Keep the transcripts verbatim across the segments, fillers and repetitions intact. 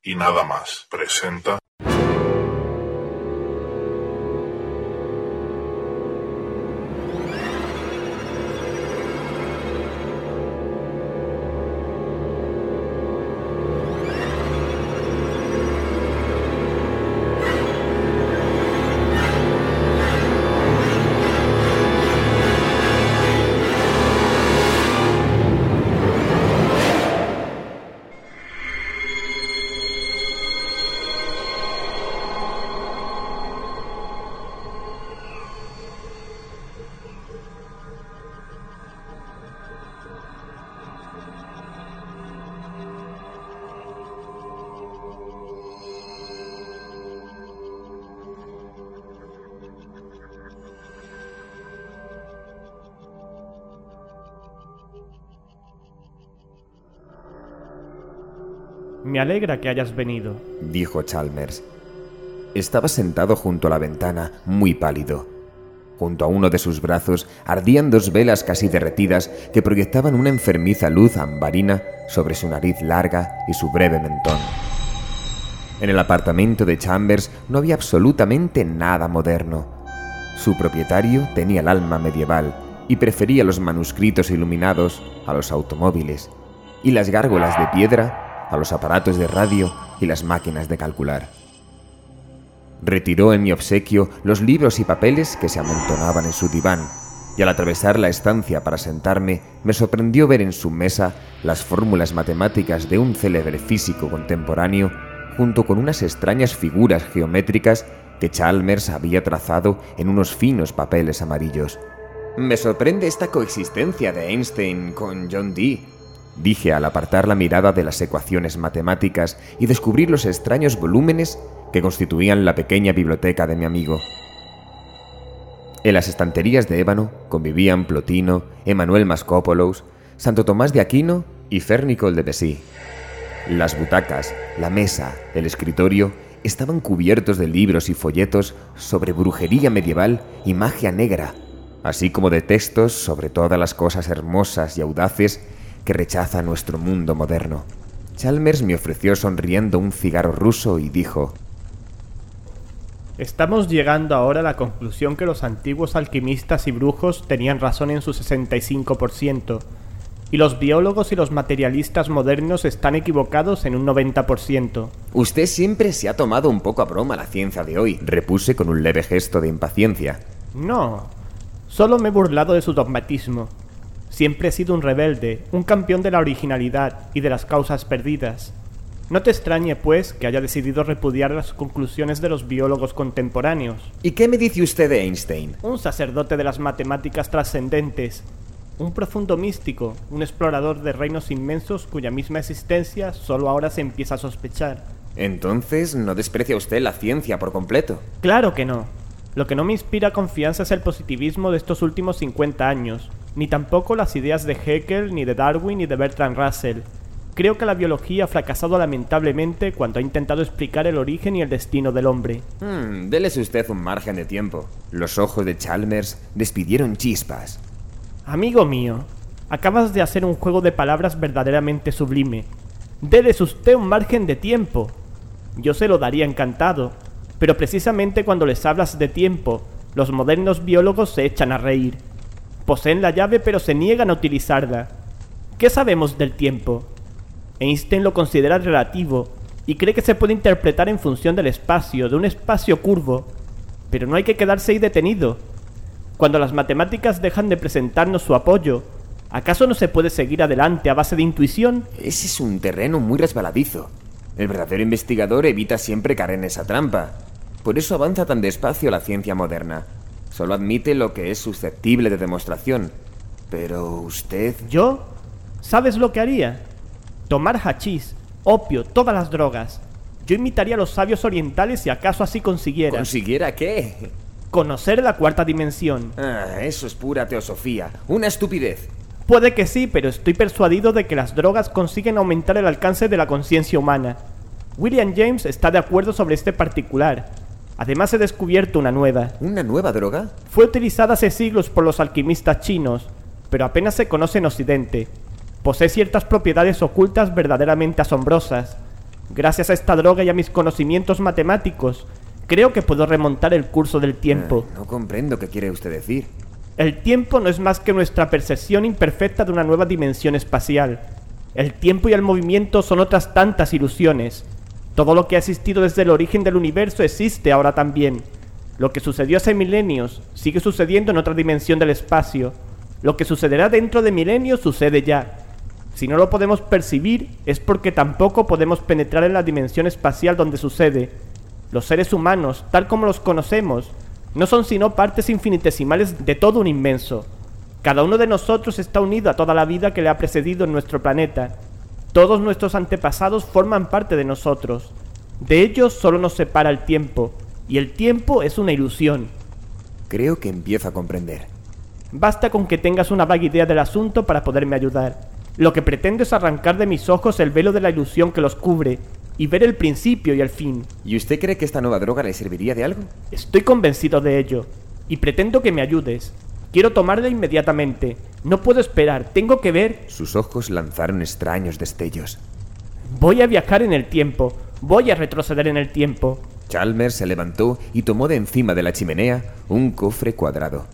y nada más presenta... Me alegra que hayas venido, dijo Chalmers. Estaba sentado junto a la ventana, muy pálido. Junto a uno de sus brazos ardían dos velas casi derretidas que proyectaban una enfermiza luz ambarina sobre su nariz larga y su breve mentón. En el apartamento de Chambers no había absolutamente nada moderno. Su propietario tenía el alma medieval y prefería los manuscritos iluminados a los automóviles y las gárgolas de piedra a los aparatos de radio y las máquinas de calcular. Retiró en mi obsequio los libros y papeles que se amontonaban en su diván, y al atravesar la estancia para sentarme, me sorprendió ver en su mesa las fórmulas matemáticas de un célebre físico contemporáneo, junto con unas extrañas figuras geométricas que Chalmers había trazado en unos finos papeles amarillos. «Me sorprende esta coexistencia de Einstein con John Dee», dije al apartar la mirada de las ecuaciones matemáticas y descubrir los extraños volúmenes que constituían la pequeña biblioteca de mi amigo. En las estanterías de ébano convivían Plotino, Emmanuel Mascopoulos, Santo Tomás de Aquino y Fernicol de Bessy. Las butacas, la mesa, el escritorio estaban cubiertos de libros y folletos sobre brujería medieval y magia negra, así como de textos sobre todas las cosas hermosas y audaces que rechaza nuestro mundo moderno. Chalmers me ofreció sonriendo un cigarro ruso y dijo: Estamos llegando ahora a la conclusión que los antiguos alquimistas y brujos tenían razón en su sesenta y cinco por ciento, y los biólogos y los materialistas modernos están equivocados en un noventa por ciento. Usted siempre se ha tomado un poco a broma la ciencia de hoy, repuse con un leve gesto de impaciencia. No, solo me he burlado de su dogmatismo. Siempre he sido un rebelde, un campeón de la originalidad y de las causas perdidas. No te extrañe, pues, que haya decidido repudiar las conclusiones de los biólogos contemporáneos. ¿Y qué me dice usted de Einstein? Un sacerdote de las matemáticas trascendentes, un profundo místico, un explorador de reinos inmensos cuya misma existencia solo ahora se empieza a sospechar. Entonces, ¿no desprecia usted la ciencia por completo? Claro que no. Lo que no me inspira confianza es el positivismo de estos últimos cincuenta años, ni tampoco las ideas de Haeckel, ni de Darwin, ni de Bertrand Russell. Creo que la biología ha fracasado lamentablemente cuando ha intentado explicar el origen y el destino del hombre. Hmm, délese usted un margen de tiempo. Los ojos de Chalmers despidieron chispas. Amigo mío, acabas de hacer un juego de palabras verdaderamente sublime. Délese usted un margen de tiempo. Yo se lo daría encantado, pero precisamente cuando les hablas de tiempo, los modernos biólogos se echan a reír. Poseen la llave pero se niegan a utilizarla. ¿Qué sabemos del tiempo? Einstein lo considera relativo y cree que se puede interpretar en función del espacio, de un espacio curvo. Pero no hay que quedarse ahí detenido. Cuando las matemáticas dejan de presentarnos su apoyo, ¿acaso no se puede seguir adelante a base de intuición? Ese es un terreno muy resbaladizo. El verdadero investigador evita siempre caer en esa trampa. Por eso avanza tan despacio la ciencia moderna. Solo admite lo que es susceptible de demostración. Pero usted... ¿Yo? ¿Sabes lo que haría? Tomar hachís, opio, todas las drogas. Yo imitaría a los sabios orientales si acaso así consiguiera. ¿Consiguiera qué? Conocer la cuarta dimensión. Ah, eso es pura teosofía. Una estupidez. Puede que sí, pero estoy persuadido de que las drogas consiguen aumentar el alcance de la conciencia humana. William James está de acuerdo sobre este particular. Además he descubierto una nueva. ¿Una nueva droga? Fue utilizada hace siglos por los alquimistas chinos, pero apenas se conoce en Occidente. Posee ciertas propiedades ocultas verdaderamente asombrosas. Gracias a esta droga y a mis conocimientos matemáticos, creo que puedo remontar el curso del tiempo. Eh, no comprendo qué quiere usted decir. El tiempo no es más que nuestra percepción imperfecta de una nueva dimensión espacial. El tiempo y el movimiento son otras tantas ilusiones. Todo lo que ha existido desde el origen del universo existe ahora también. Lo que sucedió hace milenios sigue sucediendo en otra dimensión del espacio. Lo que sucederá dentro de milenios sucede ya. Si no lo podemos percibir, es porque tampoco podemos penetrar en la dimensión espacial donde sucede. Los seres humanos, tal como los conocemos, no son sino partes infinitesimales de todo un inmenso. Cada uno de nosotros está unido a toda la vida que le ha precedido en nuestro planeta. Todos nuestros antepasados forman parte de nosotros. De ellos solo nos separa el tiempo, y el tiempo es una ilusión. Creo que empiezo a comprender. Basta con que tengas una vaga idea del asunto para poderme ayudar. Lo que pretendo es arrancar de mis ojos el velo de la ilusión que los cubre y ver el principio y el fin. ¿Y usted cree que esta nueva droga le serviría de algo? Estoy convencido de ello, y pretendo que me ayudes. Quiero tomarla inmediatamente. No puedo esperar, tengo que ver... Sus ojos lanzaron extraños destellos. Voy a viajar en el tiempo, voy a retroceder en el tiempo. Chalmers se levantó y tomó de encima de la chimenea un cofre cuadrado.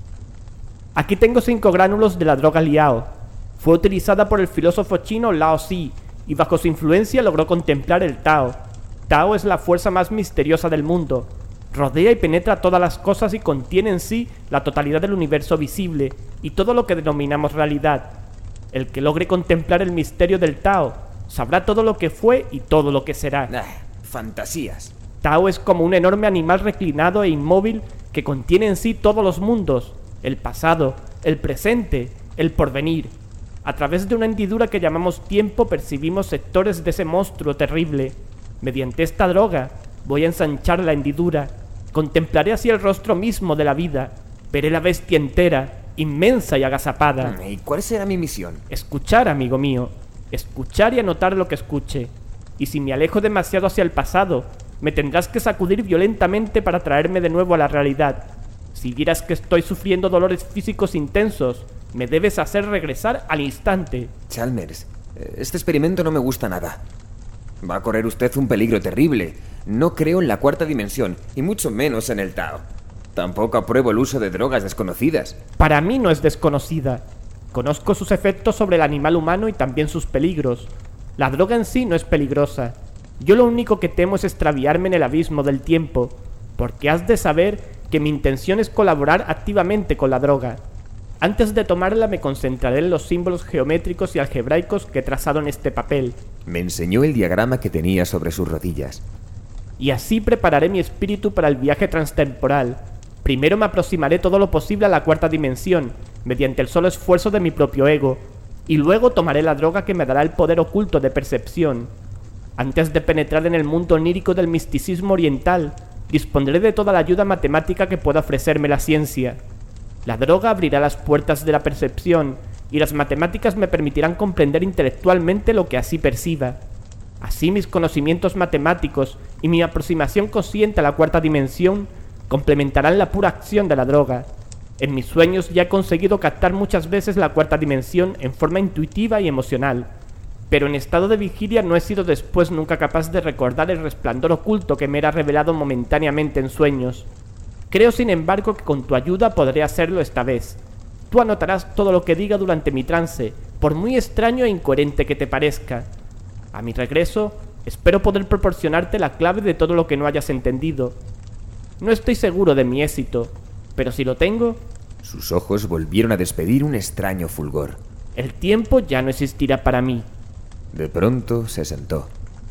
Aquí tengo cinco gránulos de la droga Liao. Fue utilizada por el filósofo chino Lao Tzu, y bajo su influencia logró contemplar el Tao. Tao es la fuerza más misteriosa del mundo. Rodea y penetra todas las cosas y contiene en sí la totalidad del universo visible y todo lo que denominamos realidad. El que logre contemplar el misterio del Tao sabrá todo lo que fue y todo lo que será. Ah, fantasías. Tao es como un enorme animal reclinado e inmóvil que contiene en sí todos los mundos, el pasado, el presente, el porvenir. A través de una hendidura que llamamos tiempo percibimos sectores de ese monstruo terrible. Mediante esta droga voy a ensanchar la hendidura. Contemplaré así el rostro mismo de la vida. Veré la bestia entera, inmensa y agazapada. ¿Y cuál será mi misión? Escuchar, amigo mío. Escuchar y anotar lo que escuche. Y si me alejo demasiado hacia el pasado, me tendrás que sacudir violentamente para traerme de nuevo a la realidad. Si vieras que estoy sufriendo dolores físicos intensos, me debes hacer regresar al instante. Chalmers, este experimento no me gusta nada. Va a correr usted un peligro terrible. No creo en la cuarta dimensión, y mucho menos en el Tao. Tampoco apruebo el uso de drogas desconocidas. Para mí no es desconocida. Conozco sus efectos sobre el animal humano y también sus peligros. La droga en sí no es peligrosa. Yo lo único que temo es extraviarme en el abismo del tiempo, porque has de saber que mi intención es colaborar activamente con la droga. Antes de tomarla me concentraré en los símbolos geométricos y algebraicos que he trazado en este papel. Me enseñó el diagrama que tenía sobre sus rodillas. Y así prepararé mi espíritu para el viaje transtemporal. Primero me aproximaré todo lo posible a la cuarta dimensión, mediante el solo esfuerzo de mi propio ego, y luego tomaré la droga que me dará el poder oculto de percepción. Antes de penetrar en el mundo onírico del misticismo oriental, dispondré de toda la ayuda matemática que pueda ofrecerme la ciencia. La droga abrirá las puertas de la percepción, y las matemáticas me permitirán comprender intelectualmente lo que así perciba. Así mis conocimientos matemáticos y mi aproximación consciente a la cuarta dimensión complementarán la pura acción de la droga. En mis sueños ya he conseguido captar muchas veces la cuarta dimensión en forma intuitiva y emocional, pero en estado de vigilia no he sido después nunca capaz de recordar el resplandor oculto que me era revelado momentáneamente en sueños. Creo, sin embargo, que con tu ayuda podré hacerlo esta vez. Tú anotarás todo lo que diga durante mi trance, por muy extraño e incoherente que te parezca. A mi regreso, espero poder proporcionarte la clave de todo lo que no hayas entendido. No estoy seguro de mi éxito, pero si lo tengo... Sus ojos volvieron a despedir un extraño fulgor. El tiempo ya no existirá para mí. De pronto se sentó.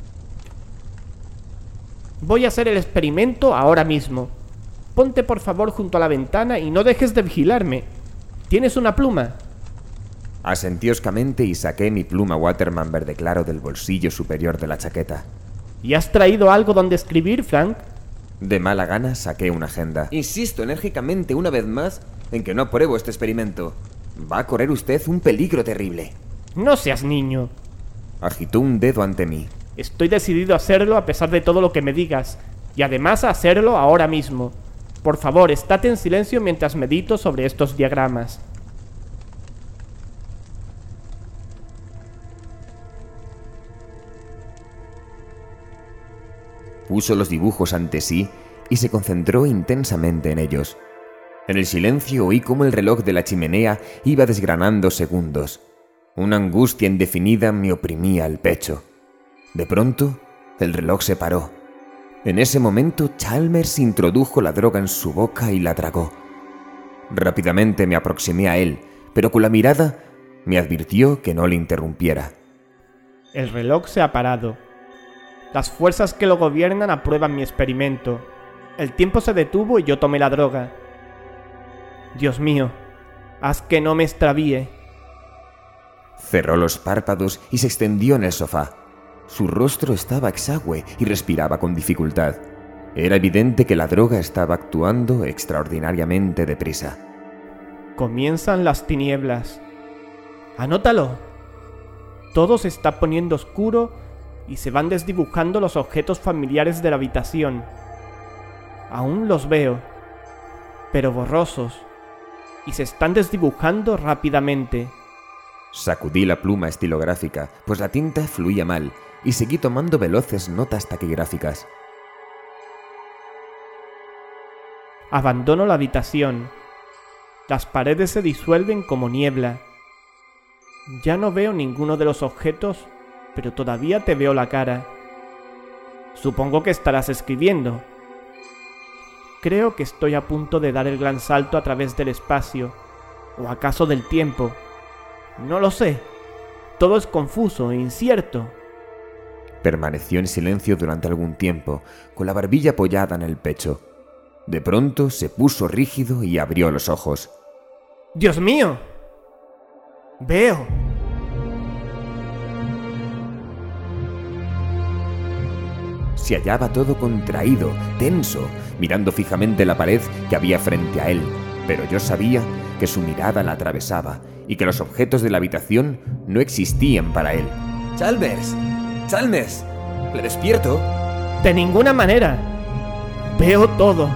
Voy a hacer el experimento ahora mismo. Ponte por favor junto a la ventana y no dejes de vigilarme. ¿Tienes una pluma? Asentí hoscamente y saqué mi pluma Waterman verde claro del bolsillo superior de la chaqueta. ¿Y has traído algo donde escribir, Frank? De mala gana saqué una agenda. Insisto enérgicamente una vez más en que no apruebo este experimento. Va a correr usted un peligro terrible. No seas niño. Agitó un dedo ante mí. Estoy decidido a hacerlo a pesar de todo lo que me digas, y además a hacerlo ahora mismo. Por favor, estate en silencio mientras medito sobre estos diagramas. Puso los dibujos ante sí y se concentró intensamente en ellos. En el silencio oí cómo el reloj de la chimenea iba desgranando segundos. Una angustia indefinida me oprimía el pecho. De pronto, el reloj se paró. En ese momento, Chalmers introdujo la droga en su boca y la tragó. Rápidamente me aproximé a él, pero con la mirada me advirtió que no le interrumpiera. El reloj se ha parado. Las fuerzas que lo gobiernan aprueban mi experimento. El tiempo se detuvo y yo tomé la droga. Dios mío, haz que no me extravíe. Cerró los párpados y se extendió en el sofá. Su rostro estaba exangüe y respiraba con dificultad. Era evidente que la droga estaba actuando extraordinariamente deprisa. Comienzan las tinieblas. ¡Anótalo! Todo se está poniendo oscuro y se van desdibujando los objetos familiares de la habitación. Aún los veo, pero borrosos, y se están desdibujando rápidamente. Sacudí la pluma estilográfica, pues la tinta fluía mal, y seguí tomando veloces notas taquigráficas. Abandono la habitación. Las paredes se disuelven como niebla. Ya no veo ninguno de los objetos, pero todavía te veo la cara. Supongo que estarás escribiendo. Creo que estoy a punto de dar el gran salto a través del espacio, o acaso del tiempo. No lo sé. Todo es confuso e incierto. Permaneció en silencio durante algún tiempo, con la barbilla apoyada en el pecho. De pronto se puso rígido y abrió los ojos. ¡Dios mío! ¡Veo! Se hallaba todo contraído, tenso, mirando fijamente la pared que había frente a él, pero yo sabía que su mirada la atravesaba y que los objetos de la habitación no existían para él. ¡Chalmers! ¡Chalmers! ¿Le despierto? De ninguna manera. Veo todo.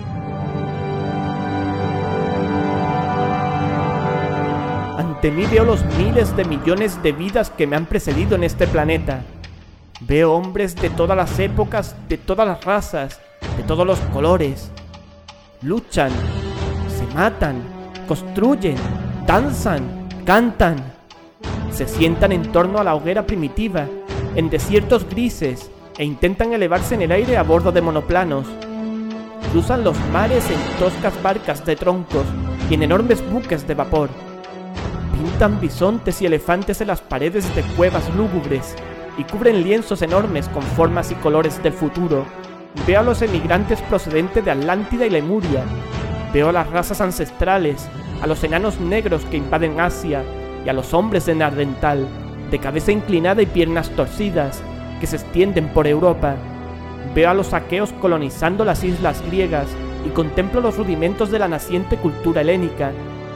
Ante mí veo los miles de millones de vidas que me han precedido en este planeta. Veo hombres de todas las épocas, de todas las razas, de todos los colores. Luchan, se matan, construyen, danzan, cantan. Se sientan en torno a la hoguera primitiva, en desiertos grises, e intentan elevarse en el aire a bordo de monoplanos. Cruzan los mares en toscas barcas de troncos y en enormes buques de vapor. Pintan bisontes y elefantes en las paredes de cuevas lúgubres y cubren lienzos enormes con formas y colores del futuro. Veo a los emigrantes procedentes de Atlántida y Lemuria. Veo a las razas ancestrales, a los enanos negros que invaden Asia y a los hombres de Nardental, de cabeza inclinada y piernas torcidas, que se extienden por Europa. Veo a los aqueos colonizando las islas griegas y contemplo los rudimentos de la naciente cultura helénica.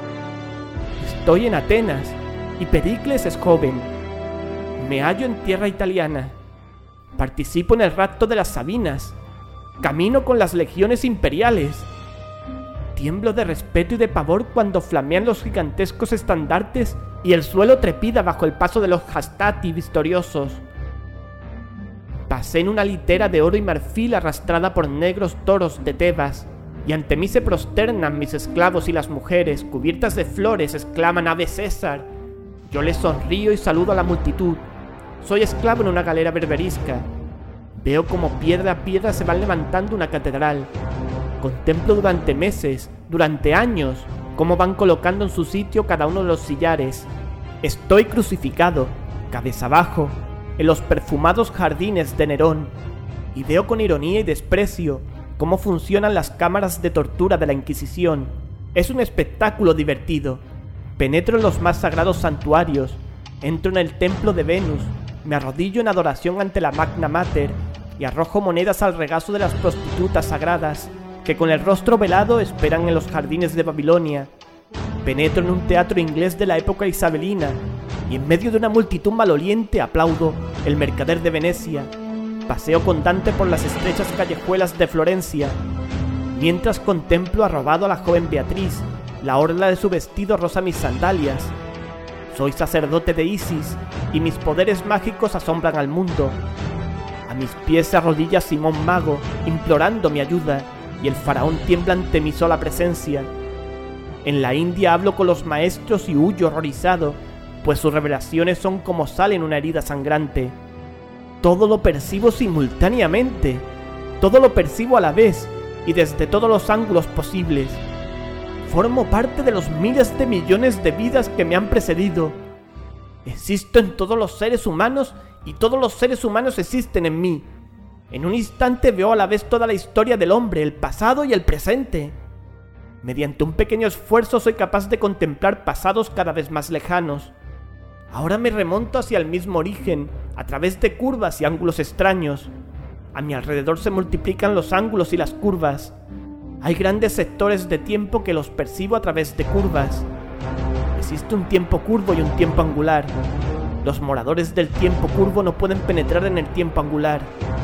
Estoy en Atenas y Pericles es joven. Me hallo en tierra italiana. Participo en el rapto de las Sabinas. Camino con las legiones imperiales. Tiemblo de respeto y de pavor cuando flamean los gigantescos estandartes y el suelo trepida bajo el paso de los hastati victoriosos. Pasé en una litera de oro y marfil arrastrada por negros toros de Tebas, y ante mí se prosternan mis esclavos y las mujeres, cubiertas de flores, exclaman «Ave César». Yo les sonrío y saludo a la multitud. Soy esclavo en una galera berberisca. Veo como piedra a piedra se va levantando una catedral. Contemplo durante meses, durante años, cómo van colocando en su sitio cada uno de los sillares. Estoy crucificado, cabeza abajo, en los perfumados jardines de Nerón, y veo con ironía y desprecio cómo funcionan las cámaras de tortura de la Inquisición. Es un espectáculo divertido. Penetro en los más sagrados santuarios, entro en el templo de Venus, me arrodillo en adoración ante la Magna Mater y arrojo monedas al regazo de las prostitutas sagradas que con el rostro velado esperan en los jardines de Babilonia. Penetro en un teatro inglés de la época isabelina y en medio de una multitud maloliente aplaudo El mercader de Venecia. Paseo con Dante por las estrechas callejuelas de Florencia, mientras contemplo arrobado a la joven Beatriz. La orla de su vestido roza mis sandalias. Soy sacerdote de Isis y mis poderes mágicos asombran al mundo. A mis pies se arrodilla Simón Mago, implorando mi ayuda, y el faraón tiembla ante mi sola presencia. En la India hablo con los maestros y huyo horrorizado, pues sus revelaciones son como sal en una herida sangrante. Todo lo percibo simultáneamente, todo lo percibo a la vez y desde todos los ángulos posibles. Formo parte de los miles de millones de vidas que me han precedido. Existo en todos los seres humanos y todos los seres humanos existen en mí. En un instante veo a la vez toda la historia del hombre, el pasado y el presente. Mediante un pequeño esfuerzo soy capaz de contemplar pasados cada vez más lejanos. Ahora me remonto hacia el mismo origen, a través de curvas y ángulos extraños. A mi alrededor se multiplican los ángulos y las curvas. Hay grandes sectores de tiempo que los percibo a través de curvas. Existe un tiempo curvo y un tiempo angular. Los moradores del tiempo curvo no pueden penetrar en el tiempo angular.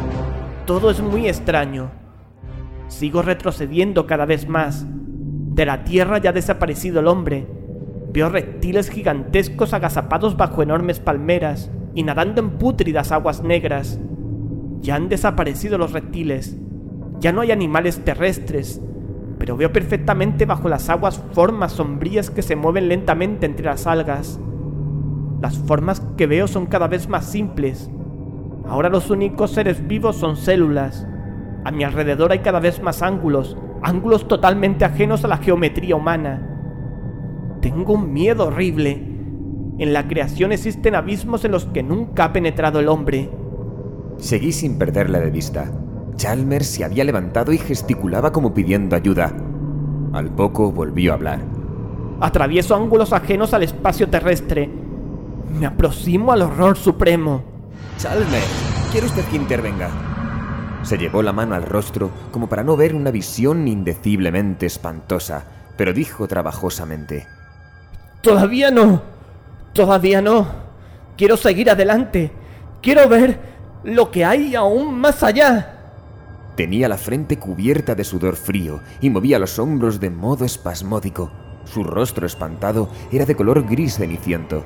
Todo es muy extraño. Sigo retrocediendo cada vez más. De la tierra ya ha desaparecido el hombre. Veo reptiles gigantescos agazapados bajo enormes palmeras y nadando en pútridas aguas negras. Ya han desaparecido los reptiles. Ya no hay animales terrestres, pero veo perfectamente bajo las aguas formas sombrías que se mueven lentamente entre las algas. Las formas que veo son cada vez más simples. Ahora los únicos seres vivos son células. A mi alrededor hay cada vez más ángulos, ángulos totalmente ajenos a la geometría humana. Tengo un miedo horrible. En la creación existen abismos en los que nunca ha penetrado el hombre. Seguí sin perderla de vista. Chalmers se había levantado y gesticulaba como pidiendo ayuda. Al poco volvió a hablar. Atravieso ángulos ajenos al espacio terrestre. Me aproximo al horror supremo. Chalmers, ¿quiere usted que intervenga? Se llevó la mano al rostro como para no ver una visión indeciblemente espantosa, pero dijo trabajosamente: Todavía no, todavía no. Quiero seguir adelante. Quiero ver lo que hay aún más allá. Tenía la frente cubierta de sudor frío y movía los hombros de modo espasmódico. Su rostro espantado era de color gris ceniciento.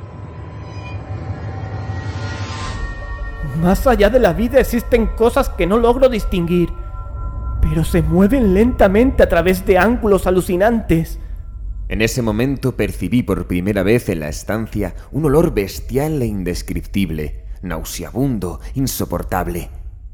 Más allá de la vida existen cosas que no logro distinguir, pero se mueven lentamente a través de ángulos alucinantes. En ese momento percibí por primera vez en la estancia un olor bestial e indescriptible, nauseabundo, insoportable.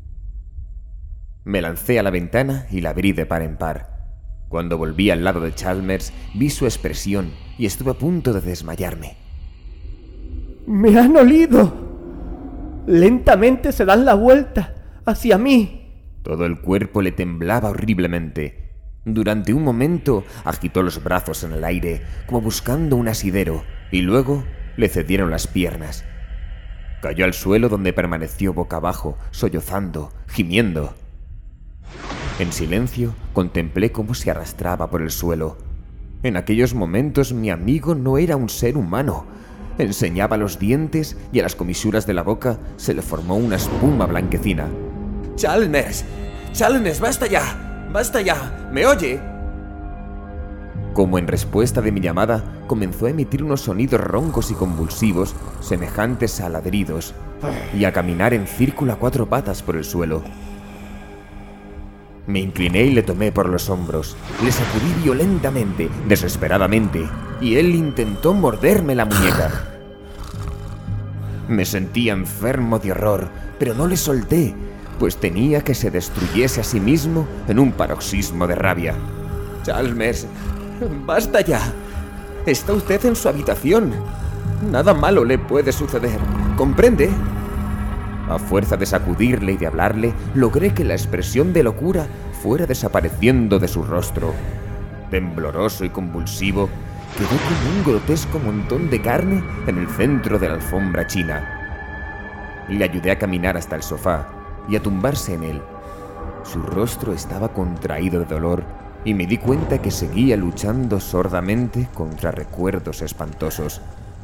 Me lancé a la ventana y la abrí de par en par. Cuando volví al lado de Chalmers, vi su expresión y estuve a punto de desmayarme. ¡Me han olido! Lentamente se dan la vuelta hacia mí. Todo el cuerpo le temblaba horriblemente. Durante un momento agitó los brazos en el aire, como buscando un asidero, y luego le cedieron las piernas. Cayó al suelo, donde permaneció boca abajo, sollozando, gimiendo. En silencio contemplé cómo se arrastraba por el suelo. En aquellos momentos mi amigo no era un ser humano. Enseñaba los dientes y a las comisuras de la boca se le formó una espuma blanquecina. ¡Chalmers! ¡Chalmers, basta ya! ¡Basta ya! ¿Me oye? Como en respuesta de mi llamada, comenzó a emitir unos sonidos roncos y convulsivos, semejantes a ladridos, y a caminar en círculo a cuatro patas por el suelo. Me incliné y le tomé por los hombros. Le sacudí violentamente, desesperadamente, y él intentó morderme la muñeca. Me sentía enfermo de horror, pero no le solté, pues tenía que se destruyese a sí mismo en un paroxismo de rabia. Chalmers, basta ya. Está usted en su habitación. Nada malo le puede suceder. ¿Comprende? A fuerza de sacudirle y de hablarle, logré que la expresión de locura fuera desapareciendo de su rostro. Tembloroso y convulsivo, quedó como un grotesco montón de carne en el centro de la alfombra china. Le ayudé a caminar hasta el sofá y a tumbarse en él. Su rostro estaba contraído de dolor y me di cuenta que seguía luchando sordamente contra recuerdos espantosos.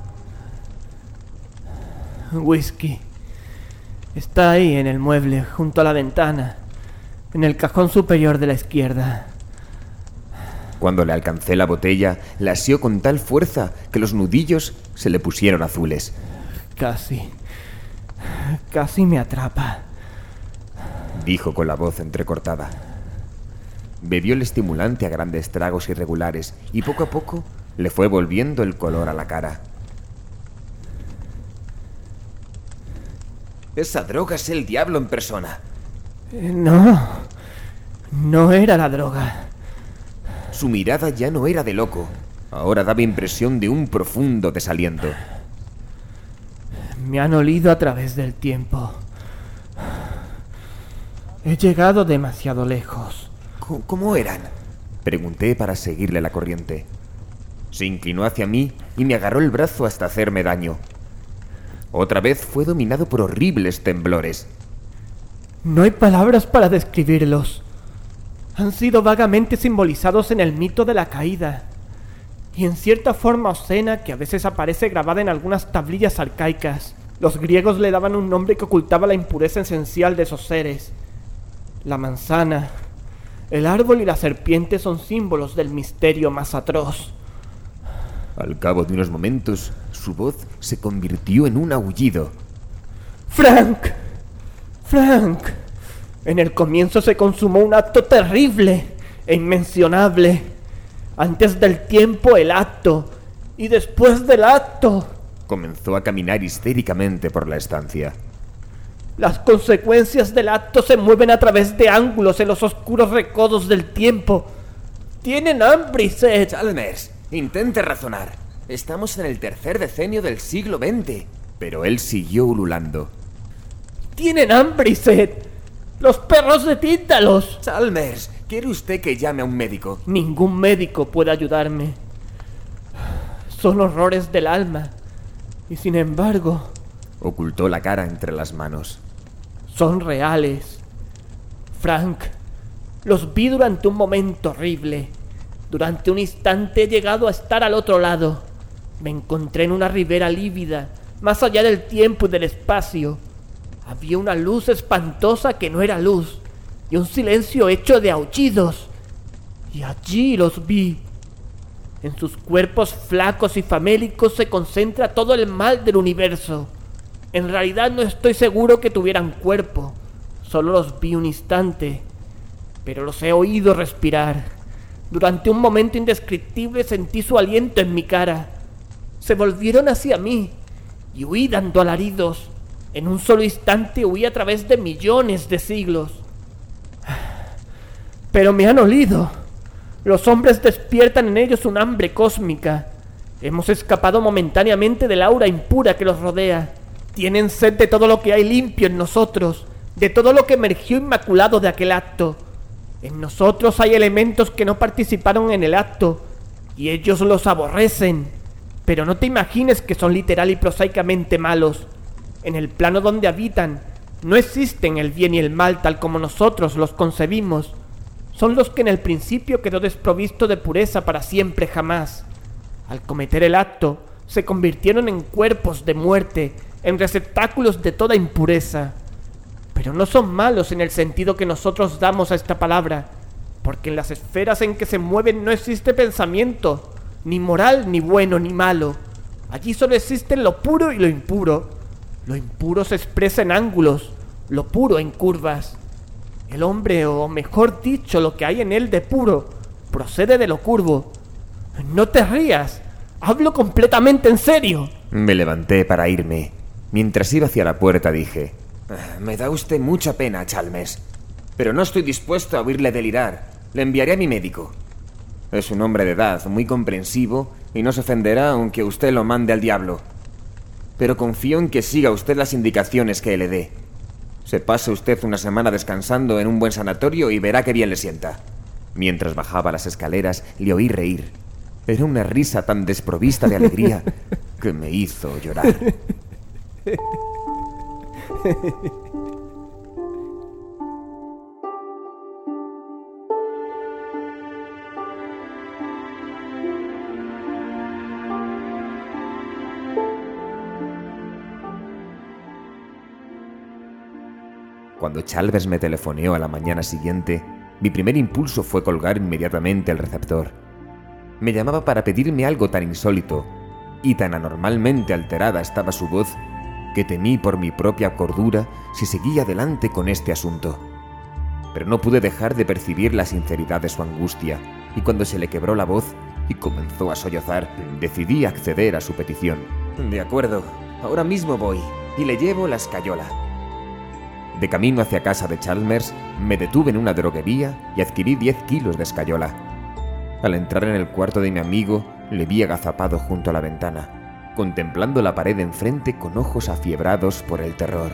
Whisky. Está ahí en el mueble, junto a la ventana, en el cajón superior de la izquierda. Cuando le alcancé la botella, la asió con tal fuerza que los nudillos se le pusieron azules. Casi, casi me atrapa. dijo con la voz entrecortada. Bebió el estimulante a grandes tragos irregulares y poco a poco le fue volviendo el color a la cara. Esa droga es el diablo en persona. Eh, no, no era la droga. Su mirada ya no era de loco. Ahora daba impresión de un profundo desaliento. Me han olido a través del tiempo. He llegado demasiado lejos. ¿Cómo eran?, pregunté para seguirle la corriente. Se inclinó hacia mí y me agarró el brazo hasta hacerme daño. Otra vez fue dominado por horribles temblores. No hay palabras para describirlos. Han sido vagamente simbolizados en el mito de la caída, y en cierta forma obscena que a veces aparece grabada en algunas tablillas arcaicas. Los griegos le daban un nombre que ocultaba la impureza esencial de esos seres. La manzana, el árbol y la serpiente son símbolos del misterio más atroz. Al cabo de unos momentos, su voz se convirtió en un aullido. ¡Frank! ¡Frank! En el comienzo se consumó un acto terrible e inmencionable. Antes del tiempo, el acto. Y después del acto. Comenzó a caminar histéricamente por la estancia. Las consecuencias del acto se mueven a través de ángulos en los oscuros recodos del tiempo. Tienen hambre y sed. Chalmers, intente razonar. Estamos en el tercer decenio del siglo veinte. Pero él siguió ululando. Tienen hambre y sed. ¡Los perros de Tíntalos! Chalmers, ¿quiere usted que llame a un médico? Ningún médico puede ayudarme. Son horrores del alma. Y sin embargo... Ocultó la cara entre las manos. Son reales. Frank, los vi durante un momento horrible. Durante un instante he llegado a estar al otro lado. Me encontré en una ribera lívida, más allá del tiempo y del espacio. Había una luz espantosa que no era luz, y un silencio hecho de aullidos. Y allí los vi. En sus cuerpos flacos y famélicos se concentra todo el mal del universo. En realidad no estoy seguro que tuvieran cuerpo. Solo los vi un instante, pero los he oído respirar. Durante un momento indescriptible sentí su aliento en mi cara. Se volvieron hacia mí y huí dando alaridos. En un solo instante huí a través de millones de siglos. Pero me han olido. Los hombres despiertan en ellos un hambre cósmica. Hemos escapado momentáneamente del aura impura que los rodea. Tienen sed de todo lo que hay limpio en nosotros, de todo lo que emergió inmaculado de aquel acto. En nosotros hay elementos que no participaron en el acto, y ellos los aborrecen. Pero no te imagines que son literal y prosaicamente malos. En el plano donde habitan, no existen el bien y el mal tal como nosotros los concebimos. Son los que en el principio quedó desprovisto de pureza para siempre jamás. Al cometer el acto, se convirtieron en cuerpos de muerte, en receptáculos de toda impureza. Pero no son malos en el sentido que nosotros damos a esta palabra, porque en las esferas en que se mueven no existe pensamiento, ni moral, ni bueno, ni malo. Allí solo existen lo puro y lo impuro. Lo impuro se expresa en ángulos, lo puro en curvas. El hombre, o mejor dicho, lo que hay en él de puro, procede de lo curvo. No te rías, hablo completamente en serio. Me levanté para irme. Mientras iba hacia la puerta dije: Me da usted mucha pena, Chalmers, pero no estoy dispuesto a oírle delirar. Le enviaré a mi médico. Es un hombre de edad, muy comprensivo, y no se ofenderá aunque usted lo mande al diablo. Pero confío en que siga usted las indicaciones que le dé. Se pase usted una semana descansando en un buen sanatorio y verá qué bien le sienta. Mientras bajaba las escaleras, le oí reír. Era una risa tan desprovista de alegría que me hizo llorar. Cuando Chalmers me telefoneó a la mañana siguiente, mi primer impulso fue colgar inmediatamente el receptor. Me llamaba para pedirme algo tan insólito, y tan anormalmente alterada estaba su voz, que temí por mi propia cordura si seguía adelante con este asunto. pero no pude dejar de percibir la sinceridad de su angustia, y cuando se le quebró la voz y comenzó a sollozar, decidí acceder a su petición. De acuerdo, ahora mismo voy y le llevo la escayola. De camino hacia casa de Chalmers, me detuve en una droguería y adquirí diez kilos de escayola. Al entrar en el cuarto de mi amigo, le vi agazapado junto a la ventana, contemplando la pared enfrente con ojos afiebrados por el terror.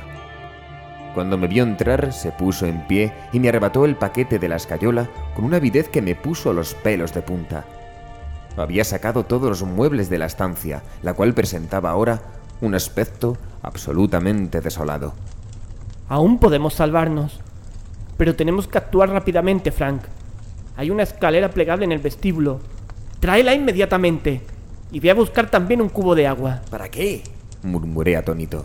Cuando me vio entrar, se puso en pie y me arrebató el paquete de la escayola con una avidez que me puso los pelos de punta. Había sacado todos los muebles de la estancia, la cual presentaba ahora un aspecto absolutamente desolado. Aún podemos salvarnos, pero tenemos que actuar rápidamente, Frank. Hay una escalera plegable en el vestíbulo. Tráela inmediatamente y ve a buscar también un cubo de agua. ¿Para qué?, murmuré atónito.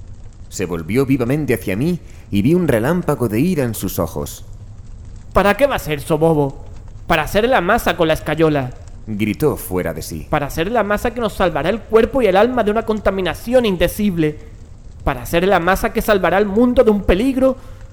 Se volvió vivamente hacia mí y vi un relámpago de ira en sus ojos. ¿Para qué va a ser, sobobo? Para hacer la masa con la escayola. Gritó fuera de sí. Para hacer la masa que nos salvará el cuerpo y el alma de una contaminación indecible. Para hacer la masa que salvará al mundo de un peligro.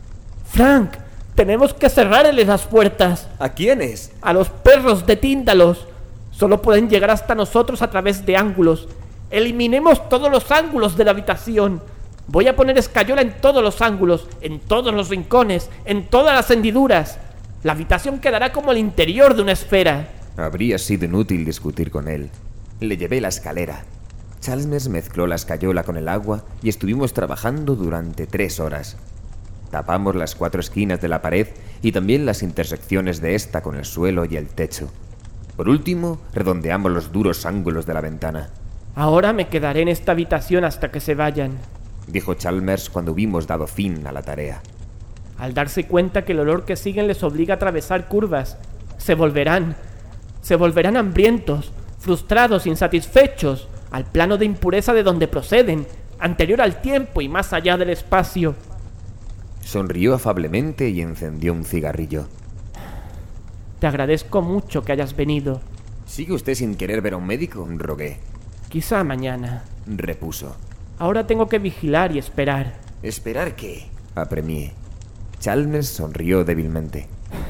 Frank, tenemos que cerrarle las puertas. ¿A quiénes? A los perros de Tíndalos. Solo pueden llegar hasta nosotros a través de ángulos. Eliminemos todos los ángulos de la habitación. Voy a poner escayola en todos los ángulos, en todos los rincones, en todas las hendiduras. La habitación quedará como el interior de una esfera. Habría sido inútil discutir con él. Le llevé la escalera. Chalmers mezcló la escayola con el agua y estuvimos trabajando durante tres horas. Tapamos las cuatro esquinas de la pared y también las intersecciones de esta con el suelo y el techo. Por último, redondeamos los duros ángulos de la ventana. Ahora me quedaré en esta habitación hasta que se vayan, dijo Chalmers cuando hubimos dado fin a la tarea. Al darse cuenta que el olor que siguen les obliga a atravesar curvas, se volverán, se volverán hambrientos, frustrados, insatisfechos, al plano de impureza de donde proceden, anterior al tiempo y más allá del espacio. Sonrió afablemente y encendió un cigarrillo. Te agradezco mucho que hayas venido. ¿Sigue usted sin querer ver a un médico?, rogué. Quizá mañana, repuso. Ahora tengo que vigilar y esperar. ¿Esperar qué?, apremié. Chalmers sonrió débilmente.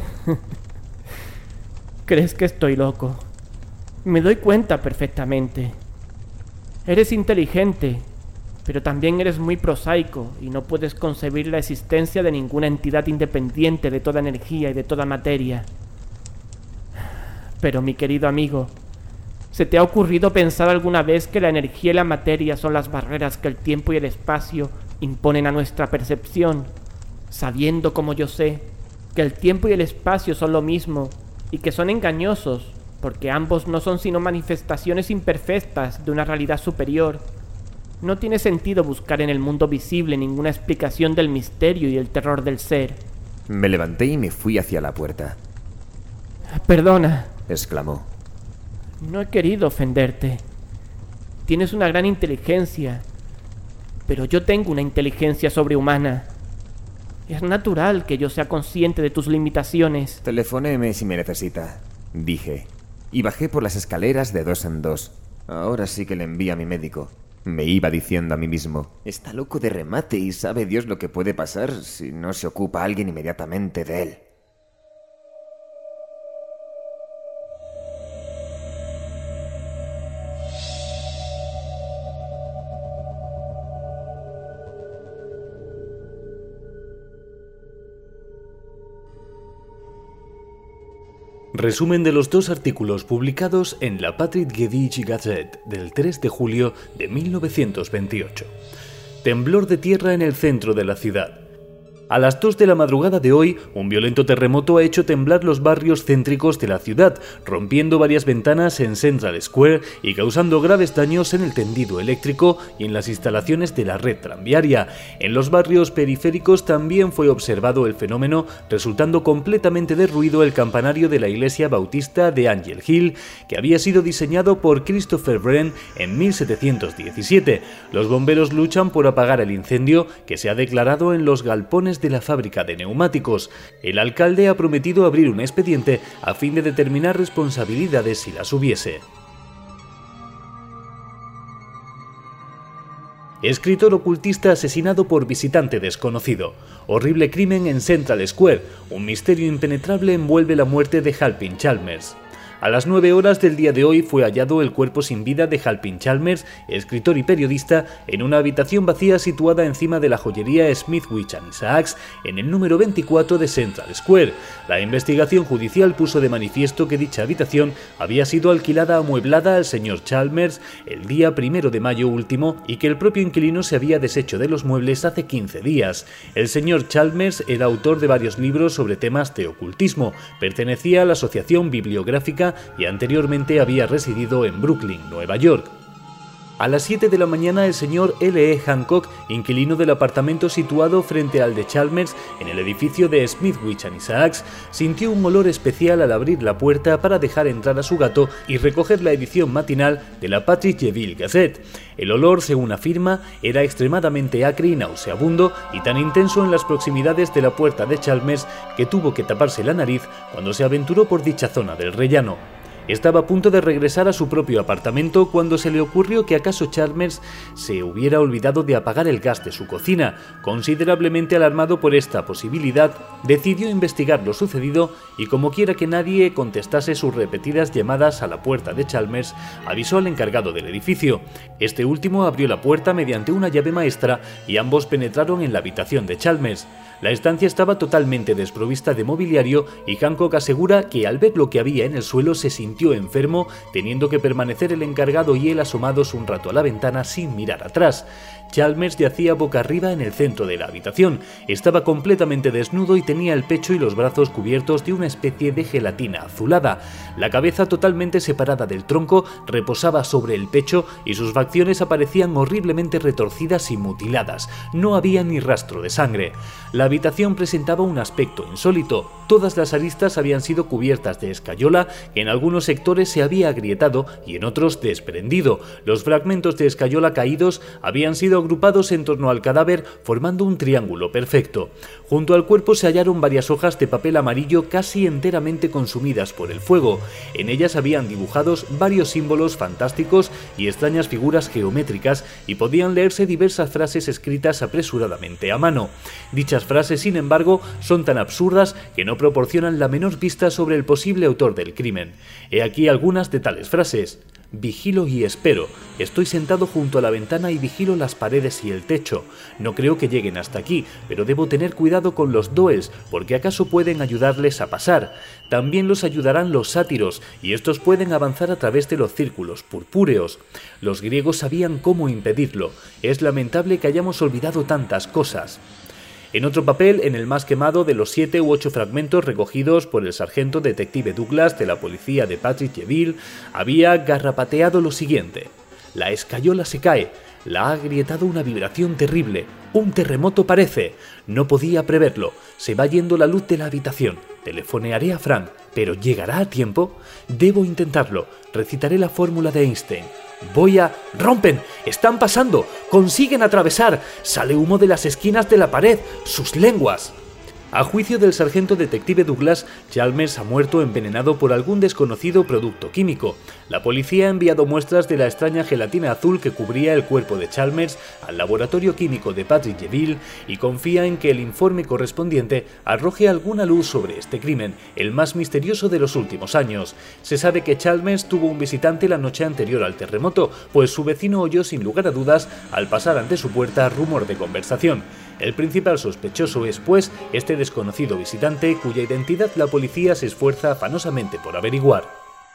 ¿Crees que estoy loco? Me doy cuenta perfectamente. Eres inteligente, pero también eres muy prosaico y no puedes concebir la existencia de ninguna entidad independiente de toda energía y de toda materia. Pero, mi querido amigo, ¿se te ha ocurrido pensar alguna vez que la energía y la materia son las barreras que el tiempo y el espacio imponen a nuestra percepción, sabiendo, como yo sé, que el tiempo y el espacio son lo mismo y que son engañosos, porque ambos no son sino manifestaciones imperfectas de una realidad superior? No tiene sentido buscar en el mundo visible ninguna explicación del misterio y el terror del ser. Me levanté y me fui hacia la puerta. Perdona, exclamó. No he querido ofenderte. Tienes una gran inteligencia, pero yo tengo una inteligencia sobrehumana. Es natural que yo sea consciente de tus limitaciones. Teléfoneme si me necesita, dije, y bajé por las escaleras de dos en dos. Ahora sí que le envío a mi médico. Me iba diciendo a mí mismo. Está loco de remate y sabe Dios lo que puede pasar si no se ocupa alguien inmediatamente de él. Resumen de los dos artículos publicados en la Patrick-Gedich Gazette del tres de julio de mil novecientos veintiocho. Temblor de tierra en el centro de la ciudad. A las dos de la madrugada de hoy, un violento terremoto ha hecho temblar los barrios céntricos de la ciudad, rompiendo varias ventanas en Central Square y causando graves daños en el tendido eléctrico y en las instalaciones de la red tranviaria. En los barrios periféricos también fue observado el fenómeno, resultando completamente derruido el campanario de la iglesia bautista de Angel Hill, que había sido diseñado por Christopher Wren en mil setecientos diecisiete. Los bomberos luchan por apagar el incendio que se ha declarado en los galpones de la fábrica de neumáticos. El alcalde ha prometido abrir un expediente a fin de determinar responsabilidades si las hubiese. escritor ocultista asesinado por visitante desconocido. Horrible crimen en Central Square. Un misterio impenetrable envuelve la muerte de Halpin Chalmers. A las nueve horas del día de hoy fue hallado el cuerpo sin vida de Halpin Chalmers, escritor y periodista, en una habitación vacía situada encima de la joyería Smithwick and Sachs en el número veinticuatro de Central Square. La investigación judicial puso de manifiesto que dicha habitación había sido alquilada amueblada al señor Chalmers el día primero de mayo último y que el propio inquilino se había deshecho de los muebles hace quince días. El señor Chalmers era autor de varios libros sobre temas de ocultismo, pertenecía a la Asociación Bibliográfica y anteriormente había residido en Brooklyn, Nueva York. A las siete de la mañana el señor L E Hancock, inquilino del apartamento situado frente al de Chalmers en el edificio de Smithwick and Sachs, sintió un olor especial al abrir la puerta para dejar entrar a su gato y recoger la edición matinal de la Patrickville Gazette. El olor, según afirma, era extremadamente acre y nauseabundo y tan intenso en las proximidades de la puerta de Chalmers que tuvo que taparse la nariz cuando se aventuró por dicha zona del rellano. Estaba a punto de regresar a su propio apartamento cuando se le ocurrió que acaso Chalmers se hubiera olvidado de apagar el gas de su cocina. Considerablemente alarmado por esta posibilidad, decidió investigar lo sucedido y, como quiera que nadie contestase sus repetidas llamadas a la puerta de Chalmers, avisó al encargado del edificio. Este último abrió la puerta mediante una llave maestra y ambos penetraron en la habitación de Chalmers. La estancia estaba totalmente desprovista de mobiliario y Hancock asegura que al ver lo que había en el suelo se sintió enfermo, teniendo que permanecer el encargado y él asomados un rato a la ventana sin mirar atrás. Chalmers yacía boca arriba en el centro de la habitación. Estaba completamente desnudo y tenía el pecho y los brazos cubiertos de una especie de gelatina azulada. La cabeza, totalmente separada del tronco, reposaba sobre el pecho y sus facciones aparecían horriblemente retorcidas y mutiladas. No había ni rastro de sangre. La habitación presentaba un aspecto insólito. Todas las aristas habían sido cubiertas de escayola, que en algunos sectores se había agrietado y en otros desprendido. Los fragmentos de escayola caídos habían sido agrupados en torno al cadáver formando un triángulo perfecto. Junto al cuerpo se hallaron varias hojas de papel amarillo casi enteramente consumidas por el fuego. En ellas habían dibujados varios símbolos fantásticos y extrañas figuras geométricas y podían leerse diversas frases escritas apresuradamente a mano. Dichas frases, sin embargo, son tan absurdas que no proporcionan la menor pista sobre el posible autor del crimen. He aquí algunas de tales frases. Vigilo y espero. Estoy sentado junto a la ventana y vigilo las paredes y el techo. No creo que lleguen hasta aquí, pero debo tener cuidado con los Doels, porque acaso pueden ayudarles a pasar. También los ayudarán los sátiros, y estos pueden avanzar a través de los círculos purpúreos. Los griegos sabían cómo impedirlo. Es lamentable que hayamos olvidado tantas cosas. En otro papel, en el más quemado de los siete u ocho fragmentos recogidos por el sargento detective Douglas de la policía de Patrickville, había garrapateado lo siguiente. La escayola se cae, la ha agrietado una vibración terrible, un terremoto parece, no podía preverlo, se va yendo la luz de la habitación, telefonearé a Frank, pero ¿llegará a tiempo? Debo intentarlo, recitaré la fórmula de Einstein. Voy a... ¡Rompen! ¡Están pasando! ¡Consiguen atravesar! ¡Sale humo de las esquinas de la pared! ¡Sus lenguas! A juicio del sargento detective Douglas, Chalmers ha muerto envenenado por algún desconocido producto químico. La policía ha enviado muestras de la extraña gelatina azul que cubría el cuerpo de Chalmers al laboratorio químico de Patrickville y confía en que el informe correspondiente arroje alguna luz sobre este crimen, el más misterioso de los últimos años. Se sabe que Chalmers tuvo un visitante la noche anterior al terremoto, pues su vecino oyó sin lugar a dudas, al pasar ante su puerta, rumor de conversación. El principal sospechoso es, pues, este desconocido visitante cuya identidad la policía se esfuerza afanosamente por averiguar.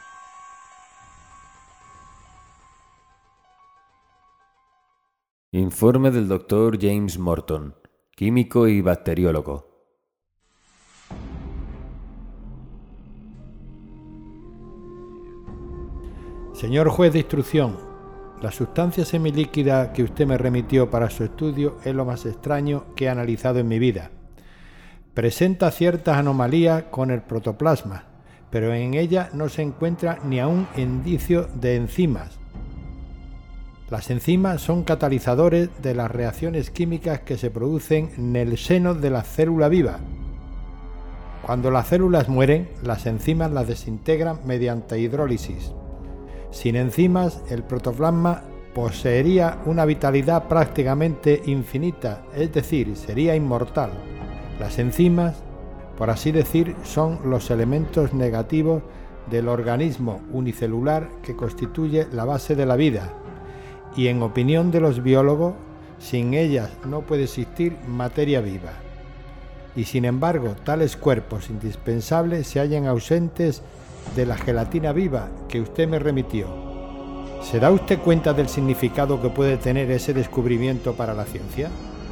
Informe del doctor James Morton, químico y bacteriólogo. Señor juez de instrucción, la sustancia semilíquida que usted me remitió para su estudio es lo más extraño que he analizado en mi vida. Presenta ciertas anomalías con el protoplasma, pero en ella no se encuentra ni aun indicio de enzimas. Las enzimas son catalizadores de las reacciones químicas que se producen en el seno de la célula viva. Cuando las células mueren, las enzimas las desintegran mediante hidrólisis. Sin enzimas, el protoplasma poseería una vitalidad prácticamente infinita, es decir, sería inmortal. Las enzimas, por así decir, son los elementos negativos del organismo unicelular que constituye la base de la vida, y en opinión de los biólogos, sin ellas no puede existir materia viva. Y sin embargo, tales cuerpos indispensables se hallan ausentes de la gelatina viva que usted me remitió. ¿Se da usted cuenta del significado que puede tener ese descubrimiento para la ciencia?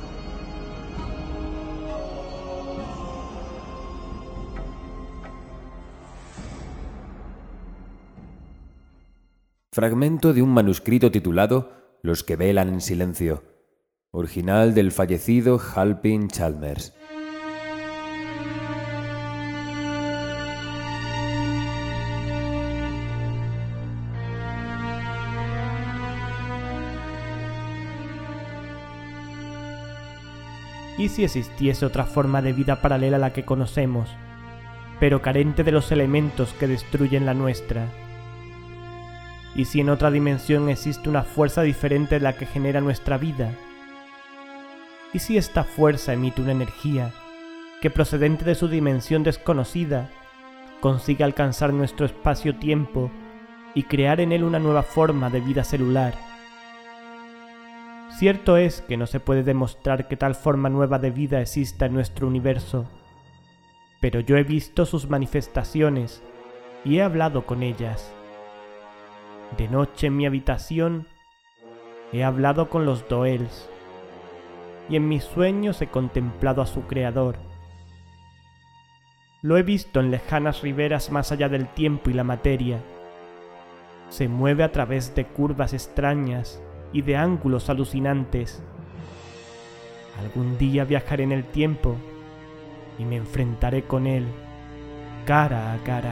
Fragmento de un manuscrito titulado Los que velan en silencio, original del fallecido Halpin Chalmers. ¿Y si existiese otra forma de vida paralela a la que conocemos, pero carente de los elementos que destruyen la nuestra? ¿Y si en otra dimensión existe una fuerza diferente de la que genera nuestra vida? ¿Y si esta fuerza emite una energía que, procedente de su dimensión desconocida, consigue alcanzar nuestro espacio-tiempo y crear en él una nueva forma de vida celular? Cierto es que no se puede demostrar que tal forma nueva de vida exista en nuestro universo, pero yo he visto sus manifestaciones y he hablado con ellas. De noche en mi habitación he hablado con los Doels, y en mis sueños he contemplado a su creador. Lo he visto en lejanas riberas más allá del tiempo y la materia. Se mueve a través de curvas extrañas y de ángulos alucinantes. Algún día viajaré en el tiempo y me enfrentaré con él, cara a cara.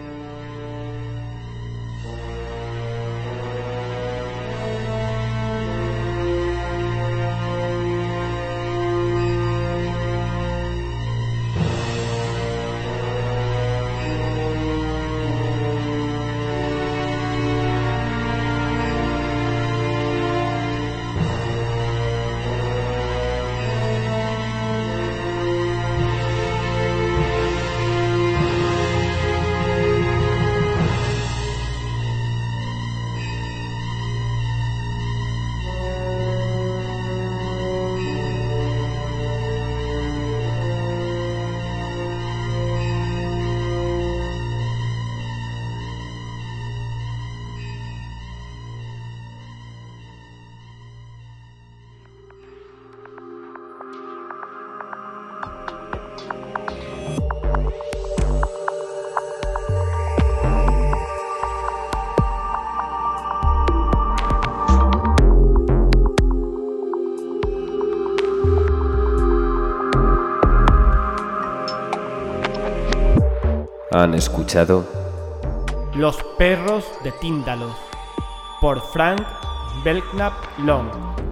Han escuchado Los perros de Tíndalos, por Frank Belknap Long.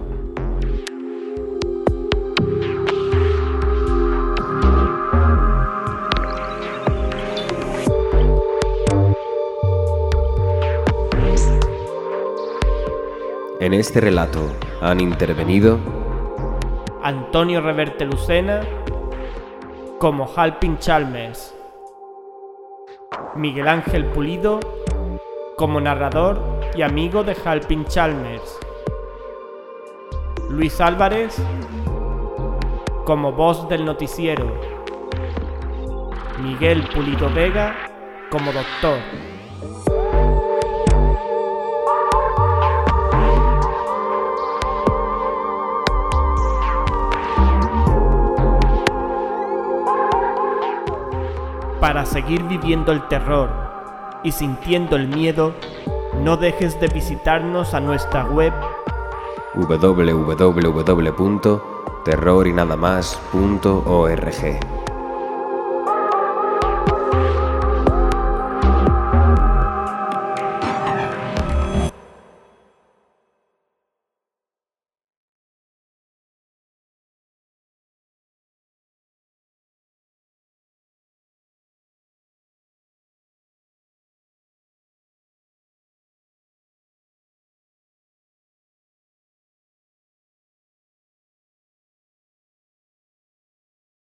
En este relato han intervenido Antonio Reverte Lucena como Halpin Chalmers, Miguel Ángel Pulido como narrador y amigo de Halpin Chalmers, Luis Álvarez como voz del noticiero, Miguel Pulido Vega como doctor. Para seguir viviendo el terror y sintiendo el miedo, no dejes de visitarnos a nuestra web w w w punto terror y nada más punto org.